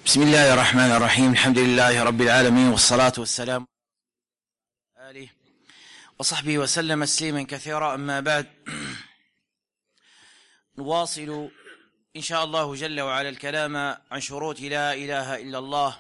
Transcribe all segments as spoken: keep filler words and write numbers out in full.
بسم الله الرحمن الرحيم. الحمد لله رب العالمين، والصلاة والسلام على آله وصحبه وسلم تسليما كثيرا. أما بعد، نواصل إن شاء الله جل وعلا الكلام عن شروط لا إله إلا الله،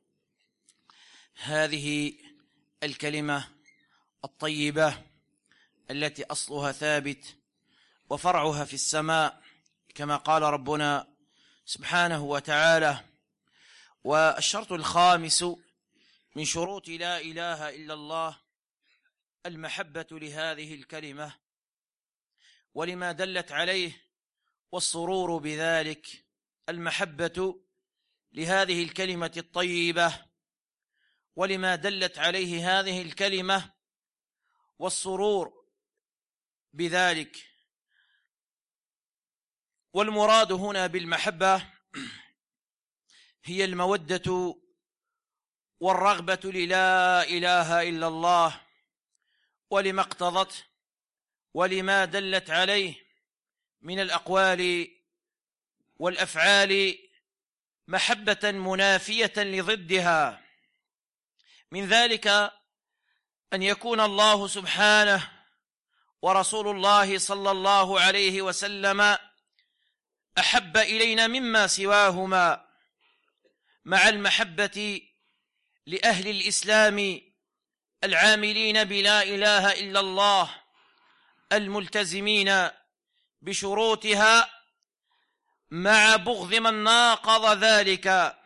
هذه الكلمة الطيبة التي أصلها ثابت وفرعها في السماء، كما قال ربنا سبحانه وتعالى. والشرط الخامس من شروط لا إله إلا الله المحبة لهذه الكلمة ولما دلت عليه، والسرور بذلك. المحبة لهذه الكلمة الطيبة ولما دلت عليه هذه الكلمة، والسرور بذلك. والمراد هنا بالمحبة هي المودة والرغبة للا إله إلا الله، ولما اقتضت ولما دلت عليه من الأقوال والأفعال محبة منافية لضدها. من ذلك أن يكون الله سبحانه ورسول الله صلى الله عليه وسلم أحب إلينا مما سواهما، مع المحبة لأهل الإسلام العاملين بلا إله إلا الله الملتزمين بشروطها، مع بغض من ناقض ذلك.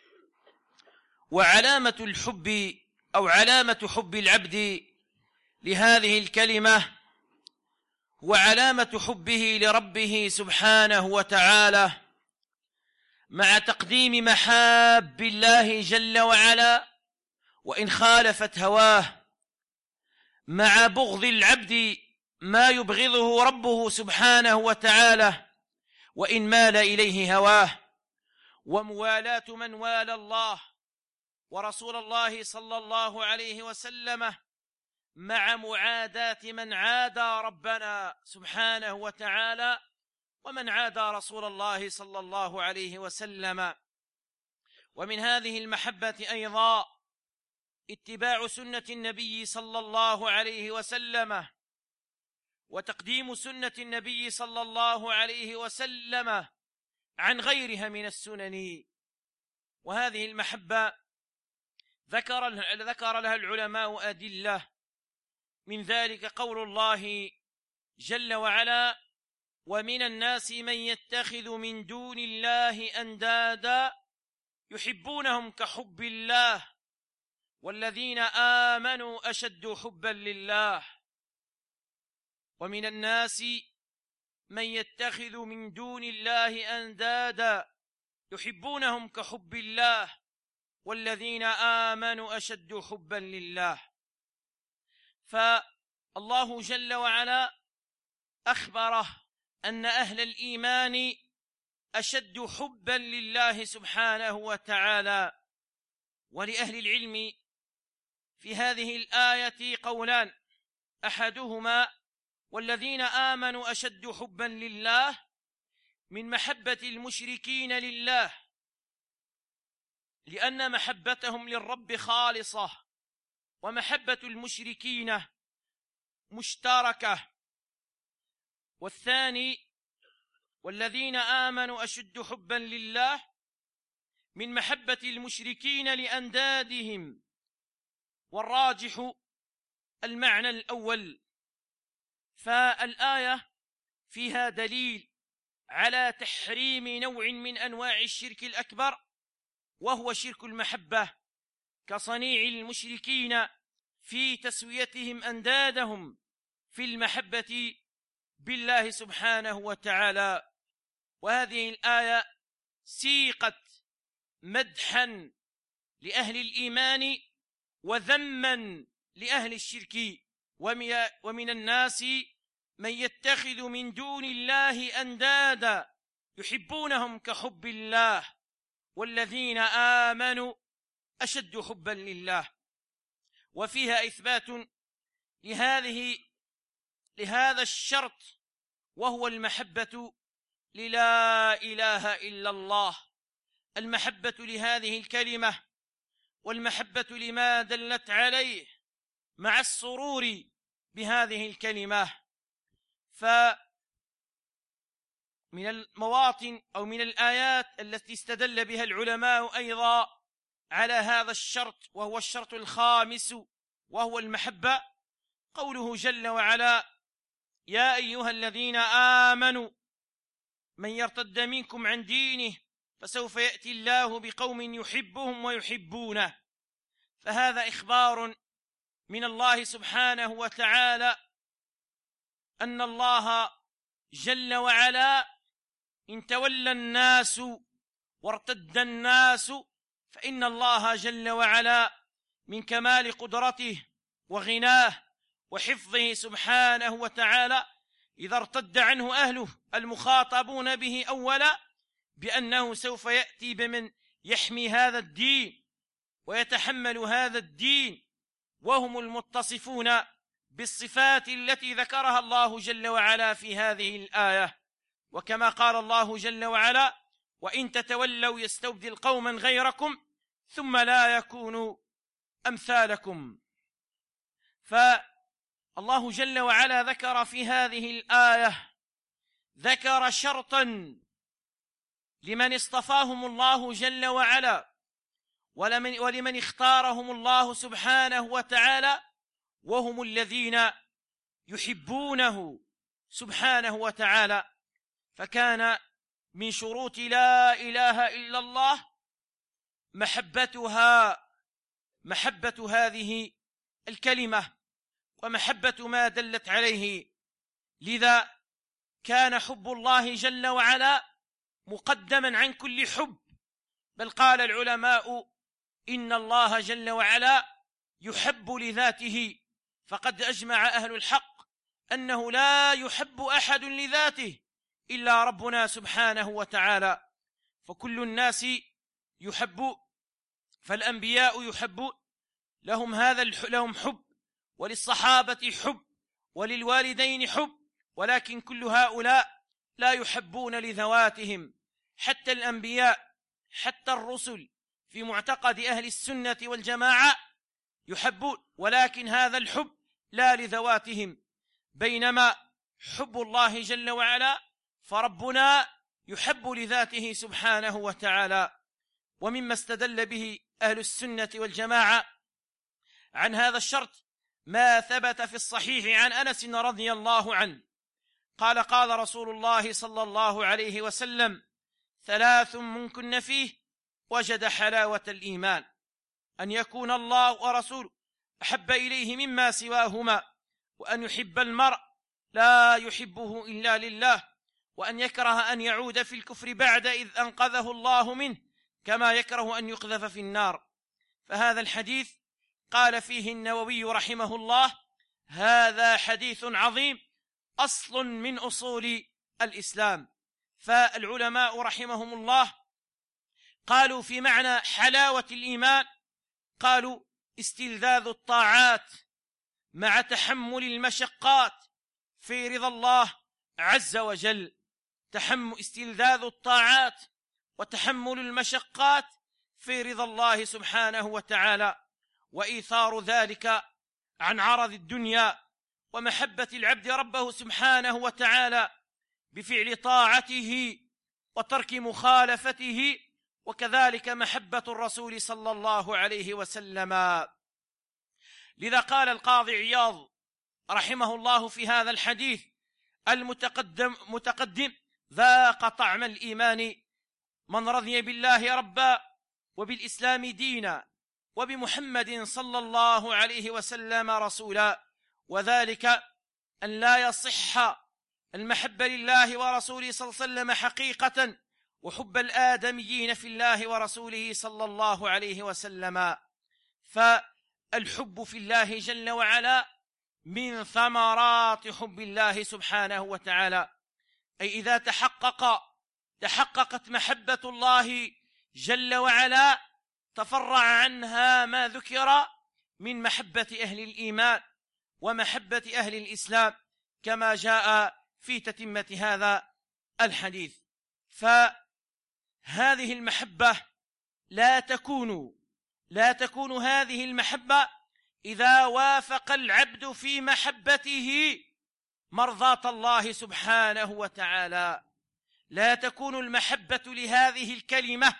وعلامة الحب أو علامة حب العبد لهذه الكلمة وعلامة حبه لربه سبحانه وتعالى، مع تقديم محاب الله جل وعلا وإن خالفت هواه، مع بغض العبد ما يبغضه ربه سبحانه وتعالى وإن مال إليه هواه، وموالاة من والى الله ورسول الله صلى الله عليه وسلم، مع معاداة من عادى ربنا سبحانه وتعالى ومن عادى رسول الله صلى الله عليه وسلم. ومن هذه المحبة أيضا اتباع سنة النبي صلى الله عليه وسلم، وتقديم سنة النبي صلى الله عليه وسلم عن غيرها من السنن. وهذه المحبة ذكر ذكر لها العلماء أدلة، من ذلك قول الله جل وعلا: ومن الناس من يتخذ من دون الله أندادا يحبونهم كحب الله والذين آمنوا أشد حبا لله. ومن الناس من يتخذ من دون الله أندادا يحبونهم كحب الله والذين آمنوا أشد حبا لله. فالله جل وعلا أخبره أن أهل الإيمان أشد حبا لله سبحانه وتعالى. ولأهل العلم في هذه الآية قولان: أحدهما والذين آمنوا أشد حبا لله من محبة المشركين لله، لأن محبتهم للرب خالصة، ومحبة المشركين مشتركة. والثاني والذين آمنوا أشد حبا لله من محبة المشركين لأندادهم، والراجح المعنى الأول. فالآية فيها دليل على تحريم نوع من أنواع الشرك الأكبر، وهو شرك المحبة، كصنيع المشركين في تسويتهم أندادهم في المحبة بالله سبحانه وتعالى. وهذه الآية سيقت مدحا لأهل الإيمان وذما لأهل الشرك. ومن الناس من يتخذ من دون الله أندادا يحبونهم كحب الله والذين آمنوا أشد حبا لله. وفيها إثبات لهذه لهذا الشرط، وهو المحبة للا إله إلا الله المحبة لهذه الكلمة والمحبة لما دلت عليه مع السرور بهذه الكلمة. فمن المواطن أو من الآيات التي استدل بها العلماء أيضا على هذا الشرط، وهو الشرط الخامس وهو المحبة، قوله جل وعلا: يا أيها الذين آمنوا من يرتد منكم عن دينه فسوف يأتي الله بقوم يحبهم ويحبونه. فهذا إخبار من الله سبحانه وتعالى أن الله جل وعلا إن تولى الناس وارتد الناس فإن الله جل وعلا من كمال قدرته وغناه وحفظه سبحانه وتعالى إذا ارتد عنه أهله المخاطبون به أولا بأنه سوف يأتي بمن يحمي هذا الدين ويتحمل هذا الدين، وهم المتصفون بالصفات التي ذكرها الله جل وعلا في هذه الآية. وكما قال الله جل وعلا: وإن تتولوا يستبدل قوما غيركم ثم لا يكونوا أمثالكم. فالله جل وعلا ذكر في هذه الآية ذكر شرطا لمن اصطفاهم الله جل وعلا ولمن, ولمن اختارهم الله سبحانه وتعالى، وهم الذين يحبونه سبحانه وتعالى. فكان من شروط لا إله إلا الله محبتها محبة هذه الكلمة ومحبة ما دلت عليه. لذا كان حب الله جل وعلا مقدما عن كل حب، بل قال العلماء إن الله جل وعلا يحب لذاته، فقد أجمع أهل الحق أنه لا يحب أحد لذاته إلا ربنا سبحانه وتعالى. فكل الناس يحبون، فالأنبياء يحبون، لهم هذا لهم حب، وللصحابة حب، وللوالدين حب، ولكن كل هؤلاء لا يحبون لذواتهم. حتى الأنبياء حتى الرسل في معتقد أهل السنة والجماعة يحبون، ولكن هذا الحب لا لذواتهم. بينما حب الله جل وعلا فربنا يحب لذاته سبحانه وتعالى. ومما استدل به أهل السنة والجماعة عن هذا الشرط ما ثبت في الصحيح عن أنس رضي الله عنه قال: قال رسول الله صلى الله عليه وسلم: ثلاث من كن فيه وجد حلاوة الإيمان: أن يكون الله ورسوله أحب إليه مما سواهما، وأن يحب المرء لا يحبه إلا لله، وأن يكره أن يعود في الكفر بعد إذ أنقذه الله منه، كما يكره أن يقذف في النار. فهذا الحديث قال فيه النووي رحمه الله: هذا حديث عظيم أصل من أصول الإسلام. فالعلماء رحمهم الله قالوا في معنى حلاوة الإيمان، قالوا استلذاذ الطاعات مع تحمل المشقات في رضا الله عز وجل. تحمل استلذاذ الطاعات وتحمل المشقات في رضا الله سبحانه وتعالى، وإيثار ذلك عن عرض الدنيا، ومحبة العبد ربه سبحانه وتعالى بفعل طاعته وترك مخالفته، وكذلك محبة الرسول صلى الله عليه وسلم. لذا قال القاضي عياض رحمه الله في هذا الحديث المتقدم متقدم: ذاق طعم الإيمان من رضي بالله ربا وبالإسلام دينا وبمحمد صلى الله عليه وسلم رسولا. وذلك أن لا يصح المحبة لله ورسوله صلى الله عليه وسلم حقيقة وحب الآدميين في الله ورسوله صلى الله عليه وسلم. فالحب في الله جل وعلا من ثمرات حب الله سبحانه وتعالى، أي إذا تحقق تحققت محبة الله جل وعلا تفرع عنها ما ذكر من محبة أهل الإيمان ومحبة أهل الإسلام كما جاء في تتمة هذا الحديث. هذه المحبة لا تكون لا تكون هذه المحبة إذا وافق العبد في محبته مرضاة الله سبحانه وتعالى. لا تكون المحبة لهذه الكلمة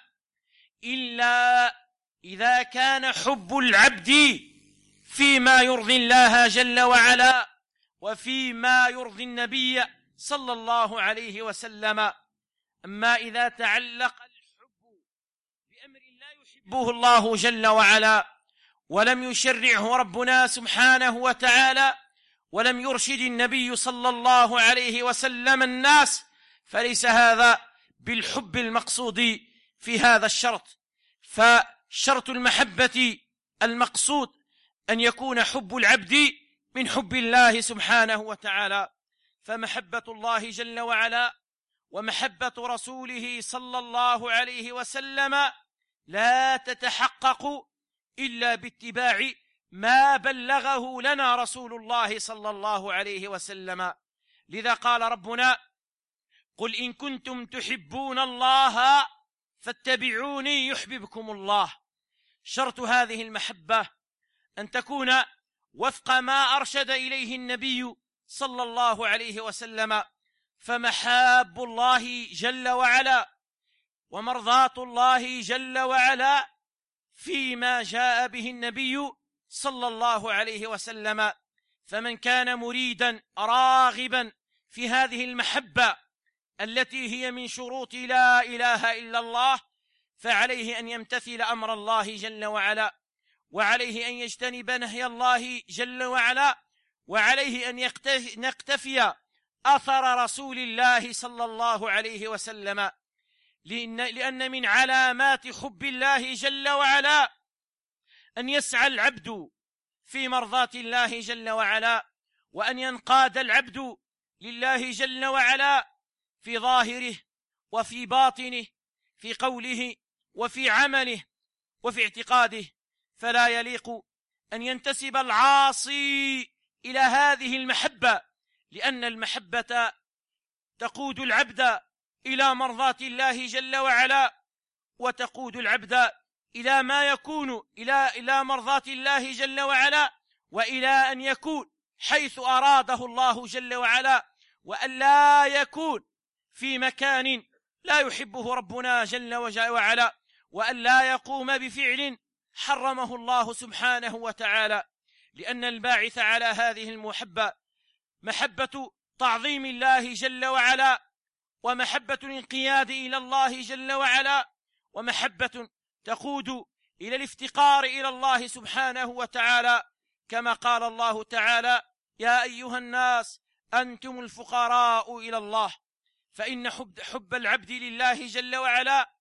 إلا إذا كان حب العبد فيما يرضي الله جل وعلا وفيما يرضي النبي صلى الله عليه وسلم. أما إذا تعلق الحب بأمر لا يحبه الله جل وعلا ولم يشرعه ربنا سبحانه وتعالى ولم يرشد النبي صلى الله عليه وسلم الناس، فليس هذا بالحب المقصود في هذا الشرط. فشرط المحبة المقصود أن يكون حب العبد من حب الله سبحانه وتعالى. فمحبة الله جل وعلا ومحبة رسوله صلى الله عليه وسلم لا تتحقق إلا باتباع ما بلغه لنا رسول الله صلى الله عليه وسلم. لذا قال ربنا: قل إن كنتم تحبون الله فاتبعوني يحببكم الله. شرط هذه المحبة أن تكون وفق ما أرشد إليه النبي صلى الله عليه وسلم. فمحاب الله جل وعلا ومرضاة الله جل وعلا فيما جاء به النبي صلى الله عليه وسلم. فمن كان مريدا راغبا في هذه المحبة التي هي من شروط لا إله إلا الله، فعليه أن يمتثل أمر الله جل وعلا، وعليه أن يجتنب نهي الله جل وعلا، وعليه أن يقتفي أثر رسول الله صلى الله عليه وسلم. لأن من علامات حب الله جل وعلا أن يسعى العبد في مرضاة الله جل وعلا، وأن ينقاد العبد لله جل وعلا في ظاهره وفي باطنه، في قوله وفي عمله وفي اعتقاده. فلا يليق أن ينتسب العاصي إلى هذه المحبة، لأن المحبة تقود العبد إلى مرضاة الله جل وعلا، وتقود العبد إلى ما يكون إلى إلى مرضاة الله جل وعلا، وإلى أن يكون حيث أراده الله جل وعلا، وأن لا يكون في مكان لا يحبه ربنا جل وعلا، وأن لا يقوم بفعل حرمه الله سبحانه وتعالى. لأن الباعث على هذه المحبة محبة تعظيم الله جل وعلا، ومحبة الانقياد إلى الله جل وعلا، ومحبة تقود إلى الافتقار إلى الله سبحانه وتعالى، كما قال الله تعالى: يا أيها الناس أنتم الفقراء إلى الله. فإن حب, حب العبد لله جل وعلا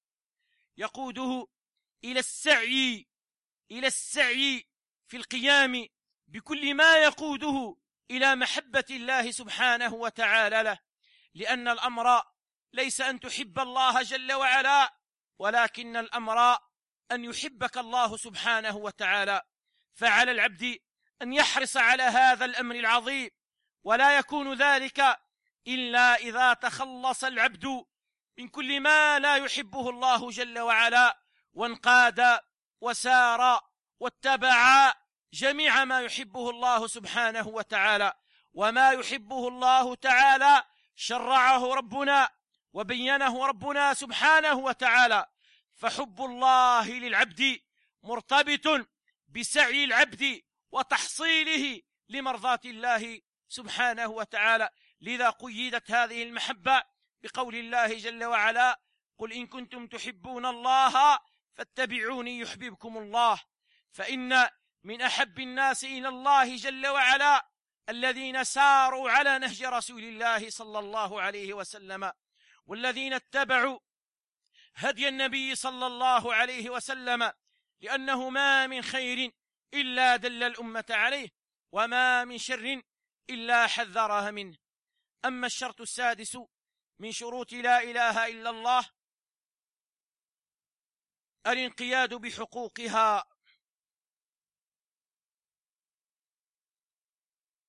يقوده إلى السعي إلى السعي في القيام بكل ما يقوده إلى محبة الله سبحانه وتعالى له. لأن الأمر ليس أن تحب الله جل وعلا، ولكن الأمر أن يحبك الله سبحانه وتعالى. فعلى العبد أن يحرص على هذا الأمر العظيم، ولا يكون ذلك إلا إذا تخلص العبد من كل ما لا يحبه الله جل وعلا، وانقاد وسار واتبع جميع ما يحبه الله سبحانه وتعالى. وما يحبه الله تعالى شرعه ربنا وبينه ربنا سبحانه وتعالى. فحب الله للعبد مرتبط بسعي العبد وتحصيله لمرضاة الله سبحانه وتعالى. لذا قيدت هذه المحبة بقول الله جل وعلا: قل إن كنتم تحبون الله فاتبعوني يحببكم الله. فإن من أحب الناس إلى الله جل وعلا الذين ساروا على نهج رسول الله صلى الله عليه وسلم، والذين اتبعوا هدي النبي صلى الله عليه وسلم، لأنه ما من خير إلا دل الأمة عليه، وما من شر إلا حذرها منه. أما الشرط السادس من شروط لا إله إلا الله الانقياد بحقوقها.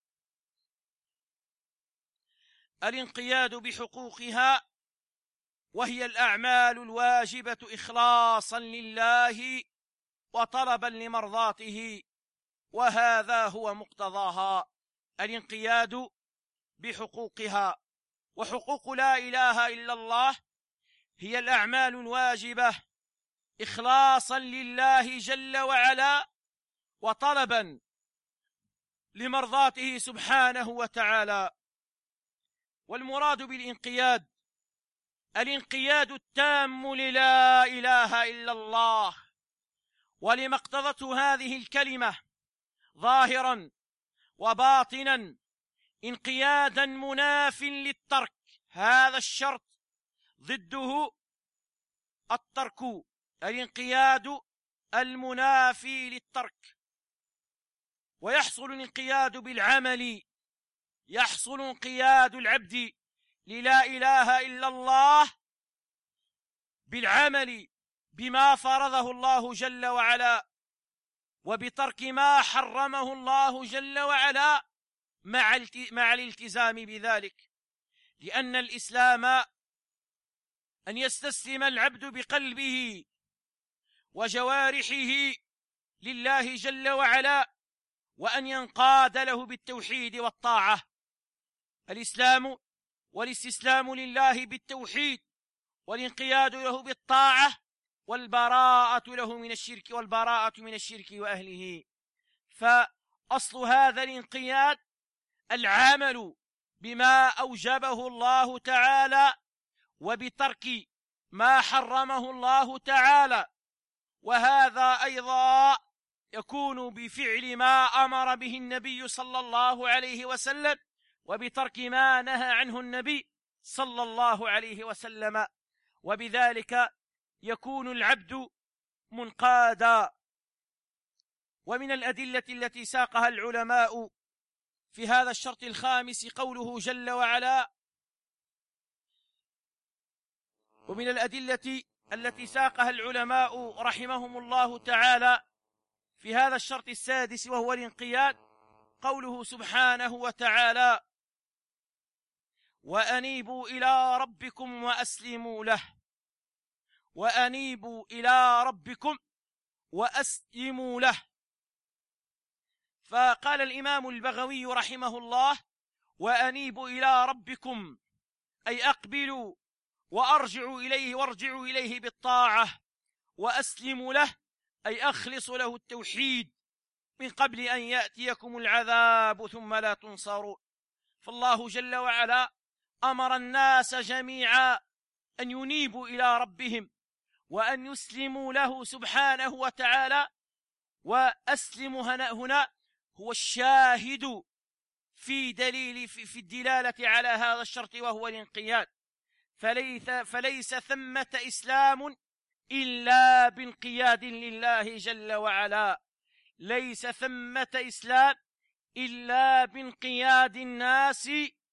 الانقياد بحقوقها وهي الأعمال الواجبة إخلاصا لله وطلبا لمرضاته، وهذا هو مقتضاها الانقياد بحقوقها. وحقوق لا إله إلا الله هي الأعمال الواجبة إخلاصا لله جل وعلا وطلبا لمرضاته سبحانه وتعالى. والمراد بالانقياد الانقياد التام للا إله إلا الله ولما اقتضته هذه الكلمة ظاهرا وباطنا، انقيادا مناف للترك، هذا الشرط ضده الترك، الانقياد المنافي للترك. ويحصل الانقياد بالعمل، يحصل انقياد العبد للا إله إلا الله بالعمل بما فرضه الله جل وعلا، وبترك ما حرمه الله جل وعلا مع الالتزام بذلك. لأن الإسلام أن يستسلم العبد بقلبه وجوارحه لله جل وعلا، وأن ينقاد له بالتوحيد والطاعة. الإسلام والاستسلام لله بالتوحيد والانقياد له بالطاعة والبراءة له من الشرك والبراءة من الشرك وأهله. فأصل هذا الانقياد العمل بما أوجبه الله تعالى وبترك ما حرمه الله تعالى، وهذا أيضا يكون بفعل ما أمر به النبي صلى الله عليه وسلم وبترك ما نهى عنه النبي صلى الله عليه وسلم، وبذلك يكون العبد منقادا. ومن الأدلة التي ساقها العلماء في هذا الشرط الخامس قوله جل وعلا ومن الأدلة التي ساقها العلماء رحمهم الله تعالى في هذا الشرط السادس وهو الانقياد قوله سبحانه وتعالى وأنيبوا إلى ربكم وأسلموا له، وأنيبوا إلى ربكم وأسلموا له. فقال الإمام البغوي رحمه الله وأنيبوا إلى ربكم أي أقبلوا وأرجعوا إليه وارجعوا إليه بالطاعة، وأسلموا له أي أخلصوا له التوحيد من قبل أن يأتيكم العذاب ثم لا تنصروا. فالله جل وعلا أمر الناس جميعا أن ينيبوا إلى ربهم وأن يسلموا له سبحانه وتعالى. وأسلم هنا, هنا هو الشاهد في دليل في, في الدلالة على هذا الشرط وهو الانقياد. فليس, فليس ثمة إسلام إلا بانقياد لله جل وعلا، ليس ثمة إسلام إلا بانقياد الناس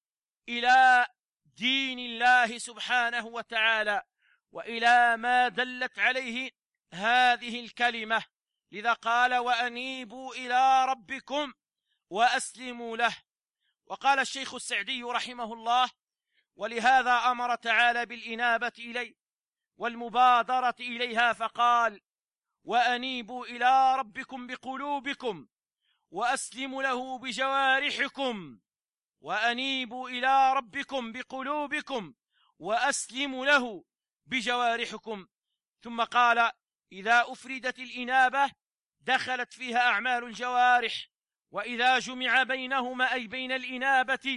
إلى دين الله سبحانه وتعالى وإلى ما دلت عليه هذه الكلمة. لذا قال وأنيبوا إلى ربكم وأسلموا له. وقال الشيخ السعدي رحمه الله ولهذا أمر تعالى بالإنابة إليه والمبادرة إليها فقال وأنيبوا إلى ربكم بقلوبكم وأسلموا له بجوارحكم، وأنيبوا إلى ربكم بقلوبكم وأسلموا له بجوارحكم. ثم قال إذا أفردت الإنابة دخلت فيها أعمال الجوارح، وإذا جمع بينهما أي بين الإنابة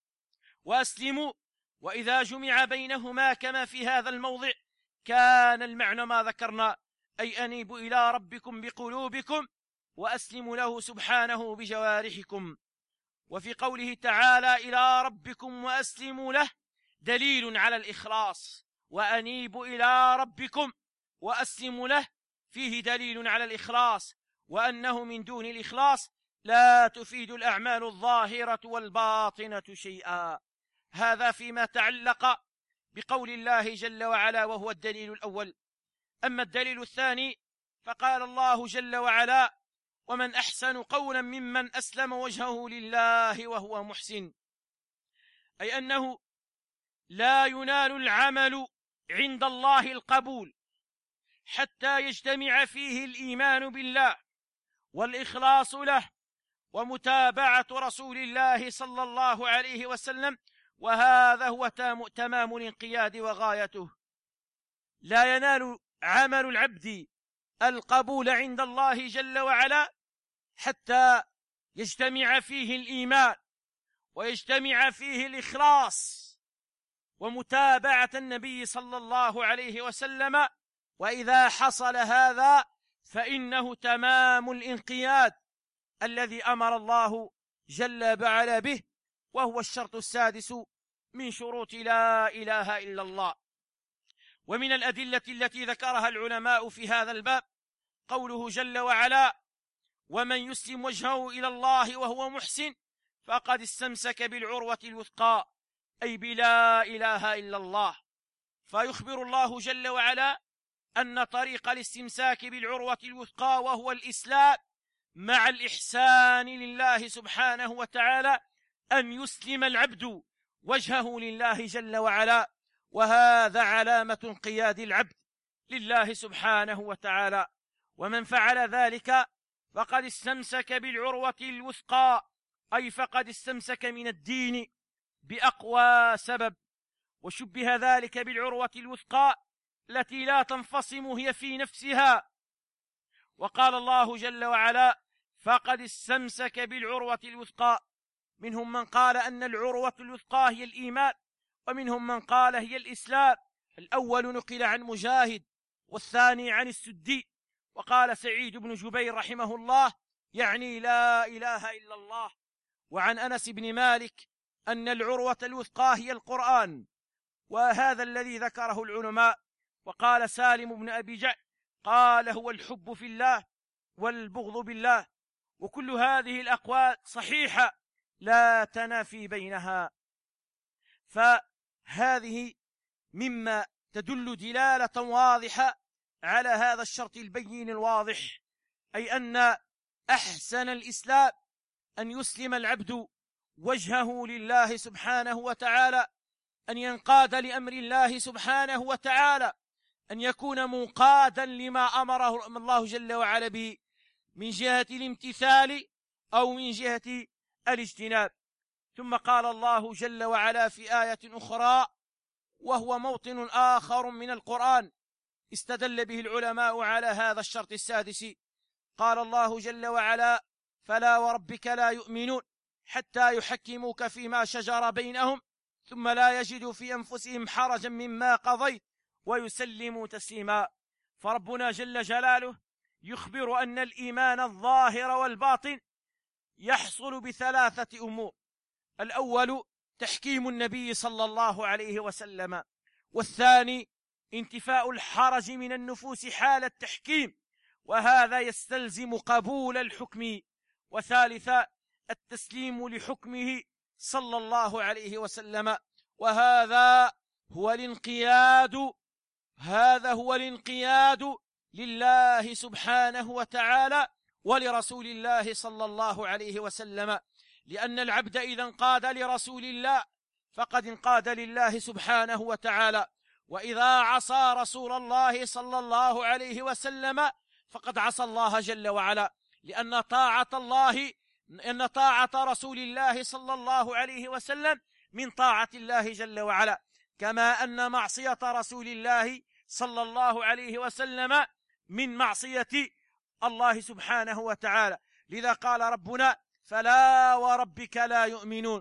وأسلموا وإذا جمع بينهما كما في هذا الموضع كان المعنى ما ذكرنا، أي أنيبوا إلى ربكم بقلوبكم وأسلموا له سبحانه بجوارحكم. وفي قوله تعالى إلى ربكم وأسلموا له دليل على الإخلاص، وأنيبوا إلى ربكم وأسلموا له فيه دليل على الإخلاص، وأنه من دون الإخلاص لا تفيد الأعمال الظاهرة والباطنة شيئا. هذا فيما تعلق بقول الله جل وعلا وهو الدليل الأول. أما الدليل الثاني فقال الله جل وعلا ومن أحسن قولا ممن أسلم وجهه لله وهو محسن، أي أنه لا ينال العمل عند الله القبول حتى يجتمع فيه الإيمان بالله والإخلاص له ومتابعة رسول الله صلى الله عليه وسلم، وهذا هو تمام الانقياد وغايته. لا ينال عمل العبد القبول عند الله جل وعلا حتى يجتمع فيه الإيمان ويجتمع فيه الإخلاص ومتابعة النبي صلى الله عليه وسلم. وإذا حصل هذا فإنه تمام الانقياد الذي أمر الله جل وعلا به، وهو الشرط السادس من شروط لا إله إلا الله. ومن الأدلة التي ذكرها العلماء في هذا الباب قوله جل وعلا: ومن يسلم وجهه إلى الله وهو محسن فقد استمسك بالعروة الوثقى، أي بلا إله إلا الله. فيخبر الله جل وعلا أن طريق الاستمساك بالعروة الوثقى وهو الإسلام مع الإحسان لله سبحانه وتعالى أن يسلم العبد وجهه لله جل وعلا، وهذا علامة انقياد العبد لله سبحانه وتعالى. ومن فعل ذلك فقد استمسك بالعروة الوثقى، أي فقد استمسك من الدين بأقوى سبب. وشبه ذلك بالعروة الوثقى التي لا تنفصم هي في نفسها، وقال الله جل وعلا: فقد استمسك بالعروة الوثقى. منهم من قال أن العروة الوثقى هي الإيمان، ومنهم من قال هي الإسلام. الأول نقل عن مجاهد والثاني عن السدي. وقال سعيد بن جبير رحمه الله: يعني لا إله إلا الله. وعن أنس بن مالك أن العروة الوثقى هي القرآن، وهذا الذي ذكره العلماء. وقال سالم بن أبي جعد قال: هو الحب في الله والبغض بالله. وكل هذه الأقوال صحيحة لا تنافي بينها. فهذه مما تدل دلالة واضحة على هذا الشرط البين الواضح، أي أن أحسن الإسلام أن يسلم العبد وجهه لله سبحانه وتعالى، أن ينقاد لأمر الله سبحانه وتعالى، أن يكون منقادا لما أمره الله جل وعلا به من جهة الامتثال أو من جهة الاجتناب. ثم قال الله جل وعلا في آية أخرى، وهو موطن آخر من القرآن استدل به العلماء على هذا الشرط السادس. قال الله جل وعلا: فلا وربك لا يؤمنون حتى يحكموك فيما شجر بينهم ثم لا يجدوا في أنفسهم حرجا مما قضيت ويسلموا تسليما. فربنا جل جلاله يخبر أن الإيمان الظاهر والباطن يحصل بثلاثة أمور: الأول تحكيم النبي صلى الله عليه وسلم، والثاني انتفاء الحرج من النفوس حال التحكيم وهذا يستلزم قبول الحكم، وثالثا التسليم لحكمه صلى الله عليه وسلم. وهذا هو الانقياد هذا هو الانقياد لله سبحانه وتعالى ولرسول الله صلى الله عليه وسلم، لأن العبد إذا انقاد لرسول الله فقد انقاد لله سبحانه وتعالى، وإذا عصى رسول الله صلى الله عليه وسلم فقد عصى الله جل وعلا، لأن طاعة الله أن طاعة رسول الله صلى الله عليه وسلم من طاعة الله جل وعلا، كما أن معصية رسول الله صلى الله عليه وسلم من معصية الله سبحانه وتعالى. لذا قال ربنا: فلا وربك لا يؤمنون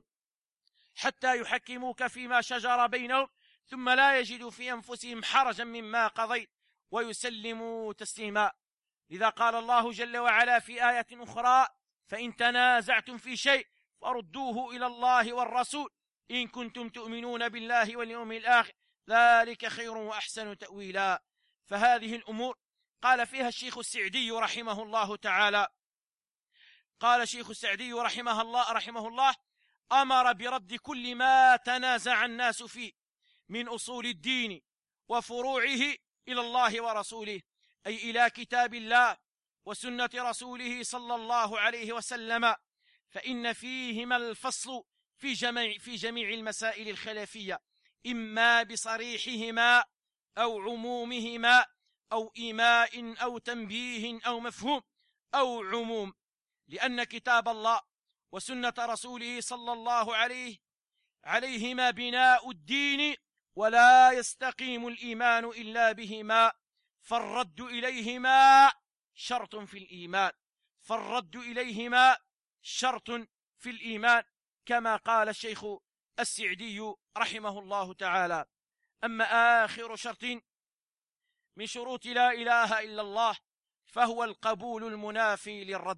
حتى يحكموك فيما شجر بينهم ثم لا يجدوا في أنفسهم حرجا مما قضيت ويسلموا تسليما. لذا قال الله جل وعلا في آية أخرى: فإن تنازعتم في شيء فردوه إلى الله والرسول إن كنتم تؤمنون بالله واليوم الآخر ذلك خير وأحسن تأويلا. فهذه الأمور قال فيها الشيخ السعدي رحمه الله تعالى قال الشيخ السعدي رحمه الله رحمه الله أمر برد كل ما تنازع الناس فيه من أصول الدين وفروعه إلى الله ورسوله، أي إلى كتاب الله وسنة رسوله صلى الله عليه وسلم، فإن فيهما الفصل في جميع, في جميع المسائل الخلافية إما بصريحهما أو عمومهما أو إيماء أو تنبيه أو مفهوم أو عموم، لأن كتاب الله وسنة رسوله صلى الله عليه عليهما بناء الدين، ولا يستقيم الإيمان إلا بهما، فالرد إليهما شرط في الإيمان، فالرد إليهما شرط في الإيمان، كما قال الشيخ السعدي رحمه الله تعالى. أما آخر شرط من شروط لا إله إلا الله فهو القبول المنافي للرد.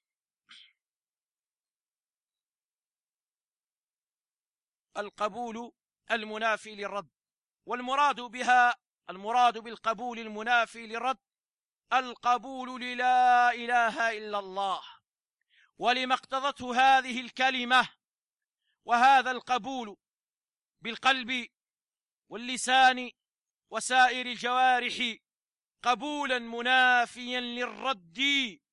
القبول المنافي للرد، والمراد بها المراد بالقبول المنافي للرد القبول للا إله إلا الله ولما اقتضته هذه الكلمة، وهذا القبول بالقلب واللسان وسائر الجوارح قبولا منافيا للرد،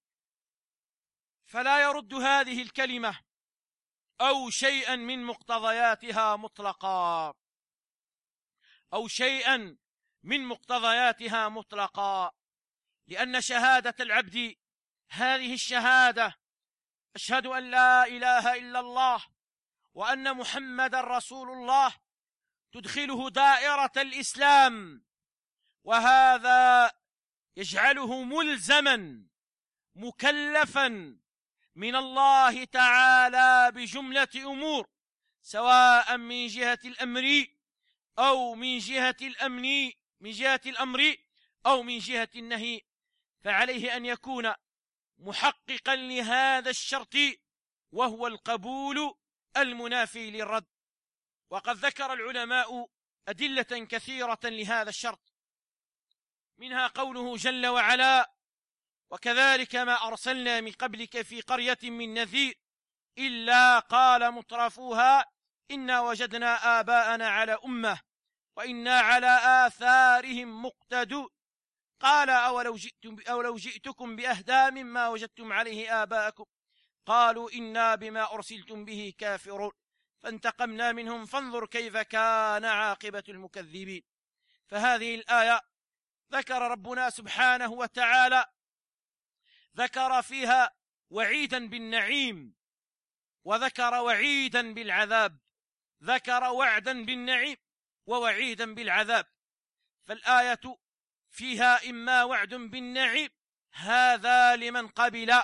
فلا يرد هذه الكلمة أو شيئا من مقتضياتها مطلقا أو شيئا من مقتضياتها مطلقا لأن شهادة العبد هذه الشهادة أشهد أن لا إله إلا الله وأن محمد رسول الله تدخله دائرة الإسلام، وهذا يجعله ملزما مكلفا من الله تعالى بجملة أمور، سواء من جهة الأمر أو من جهة الأمن من جهة الأمر أو من جهة النهي، فعليه أن يكون محققا لهذا الشرط وهو القبول المنافي للرد. وقد ذكر العلماء أدلة كثيرة لهذا الشرط، منها قوله جل وعلا: وكذلك ما أرسلنا من قبلك في قرية من نذير إلا قال مترفوها إنا وجدنا آباءنا على أمة وإنا على آثارهم مقتدون قال أولو, جئتم أولو جئتكم بأهدى مما وجدتم عليه آباءكم قالوا إنا بما أرسلتم به كافرون فانتقمنا منهم فانظر كيف كان عاقبة المكذبين. فهذه الآية ذكر ربنا سبحانه وتعالى ذكر فيها وعيدا بالنعيم وذكر وعيدا بالعذاب، ذكر وعدا بالنعيم ووعيدا بالعذاب، فالآية فيها إما وعد بالنعيم هذا لمن قبل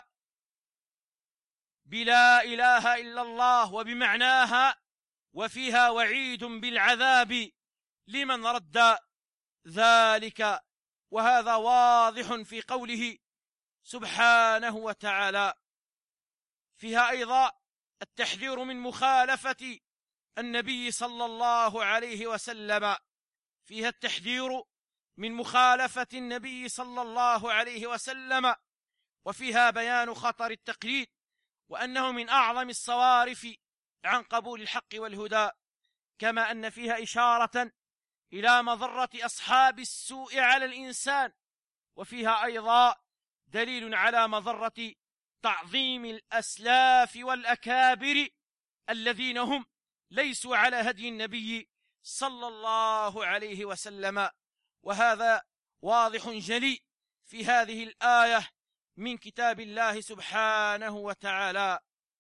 بلا إله إلا الله وبمعناها، وفيها وعيد بالعذاب لمن رد ذلك، وهذا واضح في قوله سبحانه وتعالى. فيها أيضا التحذير من مخالفة النبي صلى الله عليه وسلم، فيها التحذير من مخالفة النبي صلى الله عليه وسلم، وفيها بيان خطر التقليد وأنه من أعظم الصوارف عن قبول الحق والهدى، كما أن فيها إشارة إلى مضرة أصحاب السوء على الإنسان، وفيها أيضا دليل على مضرة تعظيم الأسلاف والأكابر الذين هم ليسوا على هدي النبي صلى الله عليه وسلم، وهذا واضح جلي في هذه الآية من كتاب الله سبحانه وتعالى.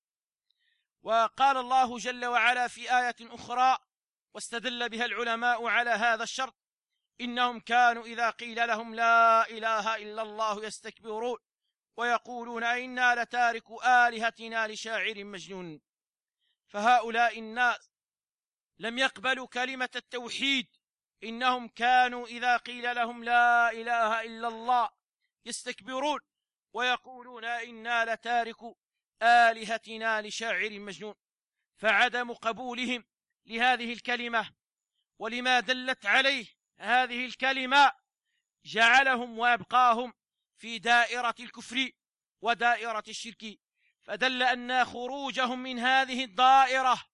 وقال الله جل وعلا في آية أخرى واستدل بها العلماء على هذا الشرط: إنهم كانوا إذا قيل لهم لا إله إلا الله يستكبرون ويقولون إنا لتاركوا آلهتنا لشاعر مجنون. فهؤلاء الناس لم يقبلوا كلمة التوحيد، إنهم كانوا إذا قيل لهم لا إله إلا الله يستكبرون ويقولون إنا لتاركوا آلهتنا لشاعر مجنون. فعدم قبولهم لهذه الكلمة ولما دلت عليه هذه الكلمة جعلهم وأبقاهم في دائرة الكفر ودائرة الشرك، فدل أن خروجهم من هذه الدائرة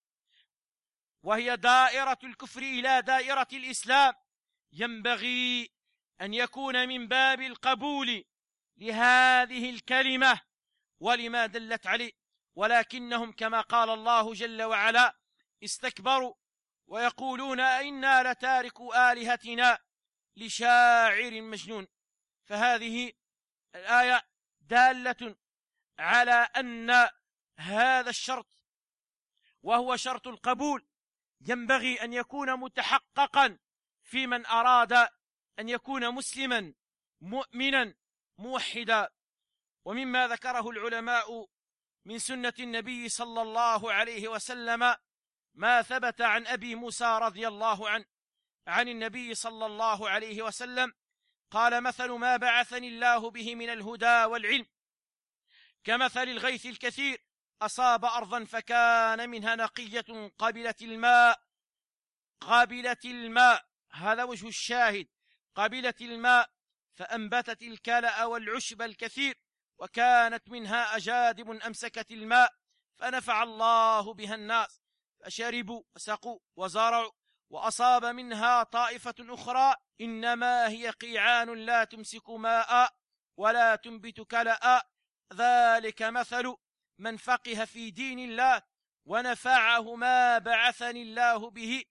وهي دائرة الكفر إلى دائرة الإسلام ينبغي أن يكون من باب القبول لهذه الكلمة ولما دلت عليه، ولكنهم كما قال الله جل وعلا استكبروا ويقولون إنا لتاركوا آلهتنا لشاعر مجنون. فهذه الآية دالة على أن هذا الشرط، وهو شرط القبول، ينبغي أن يكون متحققا في من أراد أن يكون مسلما مؤمنا موحدا. ومما ذكره العلماء من سنة النبي صلى الله عليه وسلم ما ثبت عن أبي موسى رضي الله عنه عن النبي صلى الله عليه وسلم قال: مثل ما بعثني الله به من الهدى والعلم كمثل الغيث الكثير أصاب أرضا فكان منها نقية قبلت الماء قبلت الماء هذا وجه الشاهد، قبلت الماء فأنبتت الكلأ والعشب الكثير، وكانت منها أجادب أمسكت الماء فنفع الله بها الناس، فشربوا وسقوا وزرعوا، وأصاب منها طائفة أخرى إنما هي قيعان لا تمسك ماء ولا تنبت كلأ، ذلك مثل من فقه في دين الله ونفعه ما بعثني الله به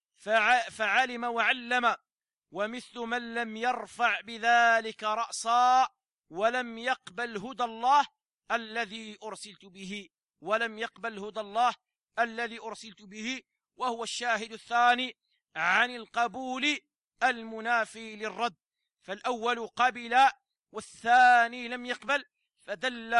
فعلم وعلم، ومثل من لم يرفع بذلك رأسا ولم يقبل هدى الله الذي أرسلت به ولم يقبل هدى الله الذي أرسلت به وهو الشاهد الثاني عن القبول المنافي للرد. فالأول قبل والثاني لم يقبل، فدل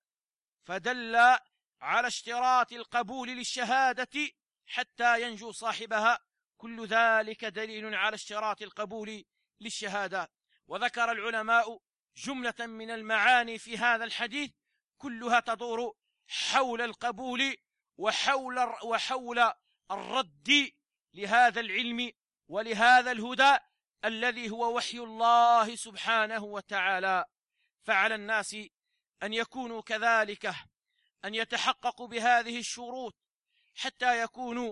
فدل على اشتراط القبول للشهادة حتى ينجو صاحبها، كل ذلك دليل على اشتراط القبول للشهادة. وذكر العلماء جملة من المعاني في هذا الحديث كلها تدور حول القبول وحول وحول الرد لهذا العلم ولهذا الهدى الذي هو وحي الله سبحانه وتعالى. فعلى الناس أن يكونوا كذلك، أن يتحققوا بهذه الشروط حتى يكونوا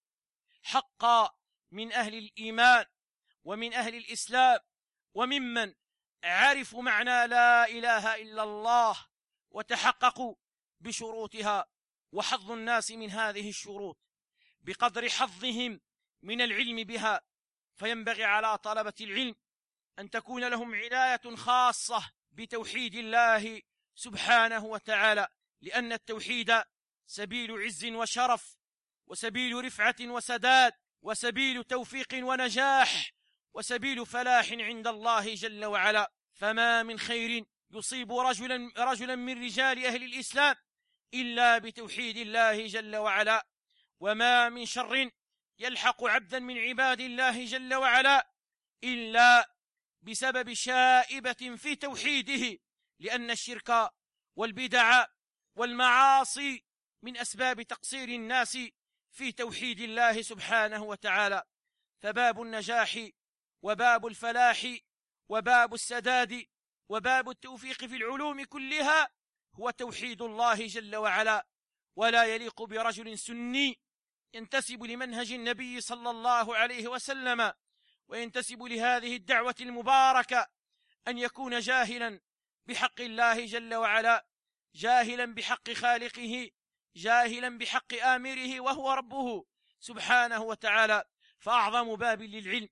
حقا من أهل الإيمان ومن أهل الإسلام وممن عرفوا معنى لا إله إلا الله وتحققوا بشروطها. وحظ الناس من هذه الشروط بقدر حظهم من العلم بها، فينبغي على طلبة العلم أن تكون لهم عناية خاصة بتوحيد الله سبحانه وتعالى، لأن التوحيد سبيل عز وشرف، وسبيل رفعة وسداد، وسبيل توفيق ونجاح، وسبيل فلاح عند الله جل وعلا. فما من خير يصيب رجلا, رجلا من رجال أهل الإسلام إلا بتوحيد الله جل وعلا، وما من شر يلحق عبدا من عباد الله جل وعلا إلا بسبب شائبة في توحيده، لأن الشرك والبدع والمعاصي من أسباب تقصير الناس في توحيد الله سبحانه وتعالى. فباب النجاح وباب الفلاح وباب السداد وباب التوفيق في العلوم كلها هو توحيد الله جل وعلا. ولا يليق برجل سني ينتسب لمنهج النبي صلى الله عليه وسلم وينتسب لهذه الدعوة المباركة أن يكون جاهلا بحق الله جل وعلا، جاهلا بحق خالقه، جاهلا بحق آمره وهو ربه سبحانه وتعالى. فأعظم باب للعلم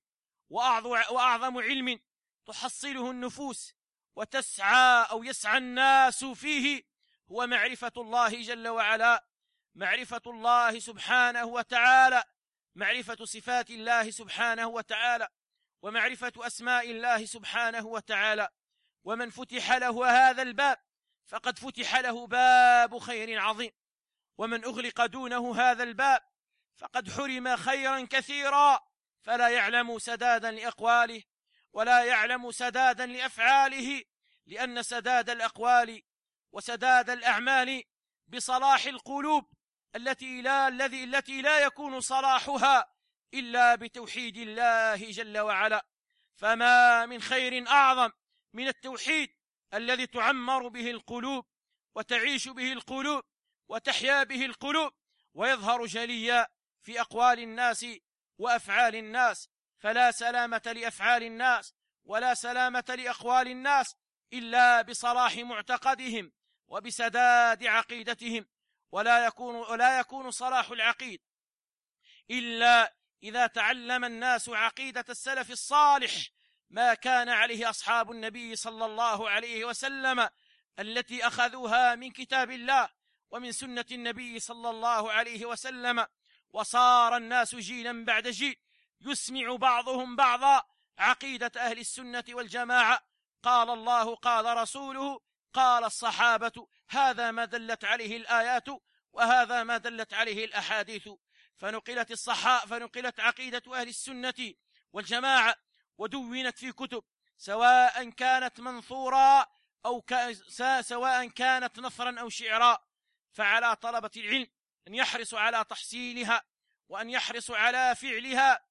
وأعظم علم تحصله النفوس وتسعى أو يسعى الناس فيه هو معرفة الله جل وعلا، معرفة الله سبحانه وتعالى، معرفة صفات الله سبحانه وتعالى، ومعرفة أسماء الله سبحانه وتعالى. ومن فتح له هذا الباب فقد فتح له باب خير عظيم، ومن أغلق دونه هذا الباب فقد حرم خيرا كثيرا، فلا يعلم سدادا لأقواله ولا يعلم سدادا لأفعاله، لأن سداد الأقوال وسداد الأعمال بصلاح القلوب التي لا الذي التي لا يكون صلاحها إلا بتوحيد الله جل وعلا. فما من خير أعظم من التوحيد الذي تعمر به القلوب وتعيش به القلوب وتحيا به القلوب ويظهر جليا في أقوال الناس وأفعال الناس. فلا سلامة لأفعال الناس ولا سلامة لأقوال الناس إلا بصلاح معتقدهم وبسداد عقيدتهم، ولا يكون, ولا يكون صلاح العقيد إلا إذا تعلم الناس عقيدة السلف الصالح ما كان عليه أصحاب النبي صلى الله عليه وسلم التي أخذوها من كتاب الله ومن سنة النبي صلى الله عليه وسلم. وصار الناس جيلا بعد جيل يسمع بعضهم بعضا عقيدة أهل السنة والجماعة. قال الله قال رسوله قال الصحابة، هذا ما دلت عليه الآيات وهذا ما دلت عليه الأحاديث. فنقلت الصحابة فنقلت عقيدة أهل السنة والجماعة ودونت في كتب، سواء كانت منثورا أو ك... سواء كانت نثرا أو شعرا. فعلى طلبة العلم أن يحرصوا على تحصيلها وأن يحرصوا على فعلها،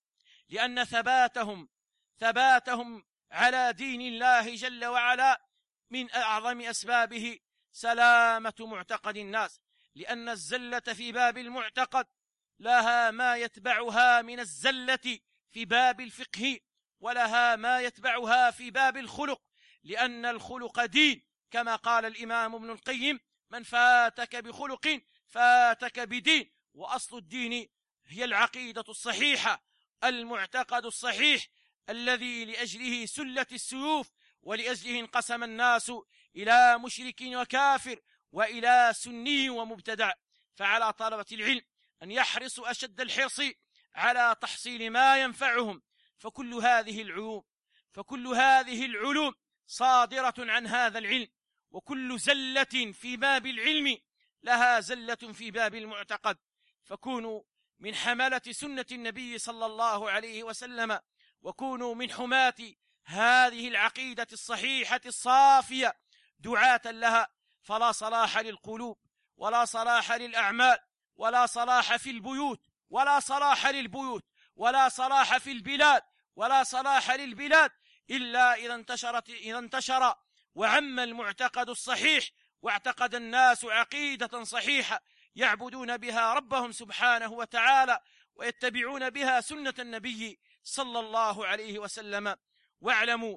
لأن ثباتهم ثباتهم على دين الله جل وعلا من أعظم أسبابه سلامة معتقد الناس، لأن الزلة في باب المعتقد لها ما يتبعها من الزلة في باب الفقه، ولها ما يتبعها في باب الخلق، لأن الخلق دين، كما قال الإمام ابن القيم: من فاتك بخلق فاتك بدين. وأصل الدين هي العقيدة الصحيحة، المعتقد الصحيح الذي لأجله سلت السيوف، ولأجله انقسم الناس إلى مشرك وكافر وإلى سني ومبتدع. فعلى طلبة العلم أن يحرصوا أشد الحرص على تحصيل ما ينفعهم، فكل هذه العلوم فكل هذه العلوم صادرة عن هذا العلم، وكل زلة في باب العلم لها زلة في باب المعتقد. فكونوا من حملة سنة النبي صلى الله عليه وسلم، وكونوا من حماة هذه العقيدة الصحيحة الصافية دعاة لها، فلا صلاح للقلوب ولا صلاح للأعمال ولا صلاح في البيوت ولا صلاح للبيوت ولا صلاح في البلاد ولا صلاح للبلاد إلا إذا انتشرت إذا انتشر وعم المعتقد الصحيح، واعتقد الناس عقيدة صحيحة يعبدون بها ربهم سبحانه وتعالى ويتبعون بها سنة النبي صلى الله عليه وسلم. واعلموا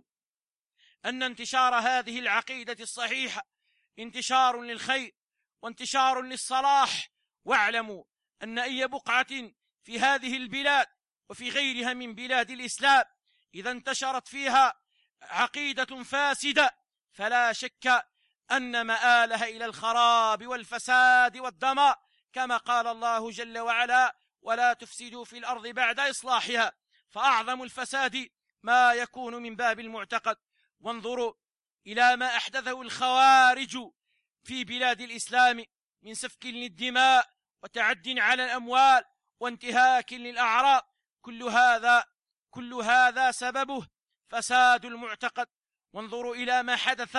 أن انتشار هذه العقيدة الصحيحة انتشار للخير وانتشار للصلاح. واعلموا أن أي بقعة في هذه البلاد وفي غيرها من بلاد الإسلام إذا انتشرت فيها عقيدة فاسدة فلا شك أن مآلها إلى الخراب والفساد والدمار، كما قال الله جل وعلا: ولا تفسدوا في الأرض بعد إصلاحها. فأعظم الفساد ما يكون من باب المعتقد. وانظروا إلى ما أحدثه الخوارج في بلاد الإسلام من سفك للدماء وتعد على الأموال وانتهاك للأعراض. كل هذا كل هذا سببه فساد المعتقد. وانظروا إلى ما حدث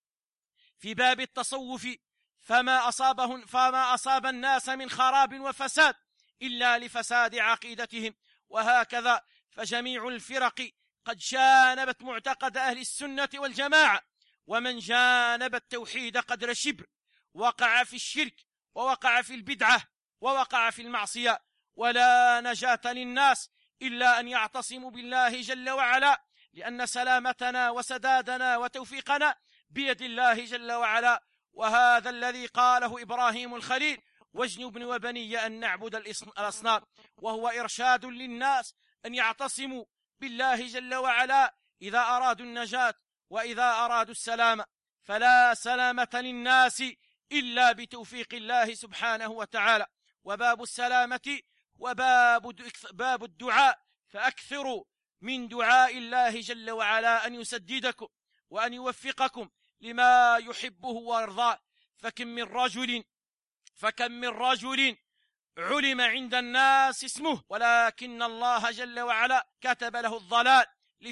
في باب التصوف، فما أصابهم فما أصاب الناس من خراب وفساد إلا لفساد عقيدتهم. وهكذا فجميع الفرق قد جانبت معتقد أهل السنة والجماعة، ومن جانب التوحيد قدر شبر وقع في الشرك ووقع في البدعة ووقع في المعصية. ولا نجاة للناس إلا أن يعتصموا بالله جل وعلا، لأن سلامتنا وسدادنا وتوفيقنا بيد الله جل وعلا. وهذا الذي قاله إبراهيم الخليل: واجنبني وبني أن نعبد الأصنام، وهو إرشاد للناس أن يعتصموا بالله جل وعلا إذا أرادوا النجاة وإذا أرادوا السلامة. فلا سلامة للناس إلا بتوفيق الله سبحانه وتعالى. وباب السلامة وباب باب الدعاء، فأكثروا من دعاء الله جل وعلا أن يسددكم وأن يوفقكم لما يحبه ويرضاه. فكم من رجل فكم من رجل علم عند الناس اسمه، ولكن الله جل وعلا كتب له الضلال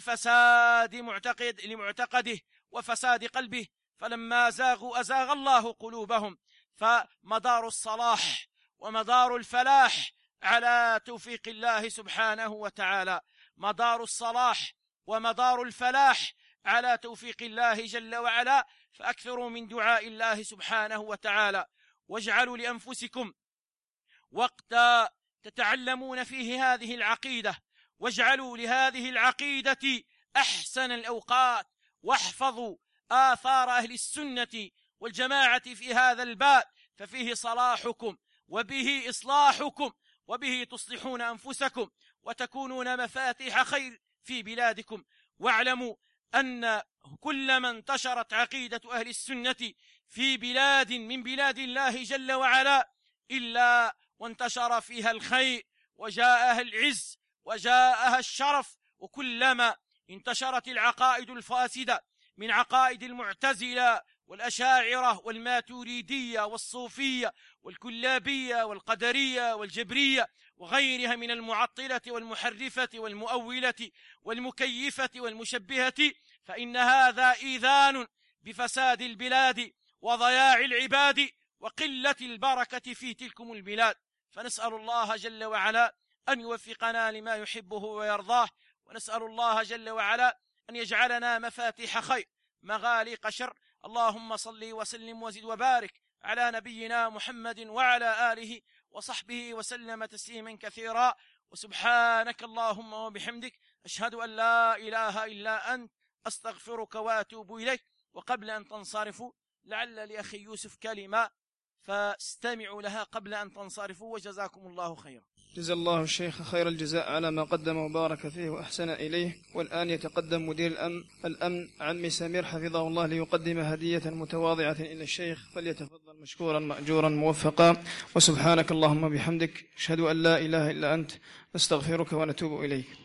لفساد معتقد لمعتقده وفساد قلبه، فلما زاغوا أزاغ الله قلوبهم. فمدار الصلاح ومدار الفلاح على توفيق الله سبحانه وتعالى، مدار الصلاح ومدار الفلاح على توفيق الله جل وعلا. فأكثروا من دعاء الله سبحانه وتعالى، واجعلوا لأنفسكم وقتا تتعلمون فيه هذه العقيدة، واجعلوا لهذه العقيدة أحسن الأوقات، واحفظوا آثار أهل السنة والجماعة في هذا الباب، ففيه صلاحكم وبه إصلاحكم وبه تصلحون أنفسكم وتكونون مفاتيح خير في بلادكم. واعلموا أن كلما انتشرت عقيدة أهل السنة في بلاد من بلاد الله جل وعلا إلا وانتشر فيها الخير وجاءها العز وجاءها الشرف. وكلما انتشرت العقائد الفاسدة من عقائد المعتزلة والأشاعرة والماتريدية والصوفية والكلابية والقدرية والجبرية وغيرها من المعطلة والمحرفة والمؤولة والمكيفة والمشبهة، فإن هذا إيذان بفساد البلاد وضياع العباد وقلة البركة في تلكم البلاد. فنسأل الله جل وعلا أن يوفقنا لما يحبه ويرضاه، ونسأل الله جل وعلا أن يجعلنا مفاتيح خير مغاليق شر. اللهم صل وسلم وزد وبارك على نبينا محمد وعلى آله وصحبه وسلم تسليما كثيرا. وسبحانك اللهم وبحمدك أشهد أن لا إله إلا أنت أستغفرك وأتوب إليك. وقبل أن تنصرفوا لعل لأخي يوسف كلمة فاستمعوا لها قبل أن تنصرفوا، وجزاكم الله خيرا. جزا الله الشيخ خير الجزاء على ما قدم وبارك فيه وأحسن إليه. والآن يتقدم مدير الأمن, الأمن عمي سمير حفظه الله ليقدم هدية متواضعة إلى الشيخ، فليتفضل مشكورا مأجورا موفقا. وسبحانك اللهم بحمدك أشهد أن لا إله إلا أنت نستغفرك ونتوب إليك.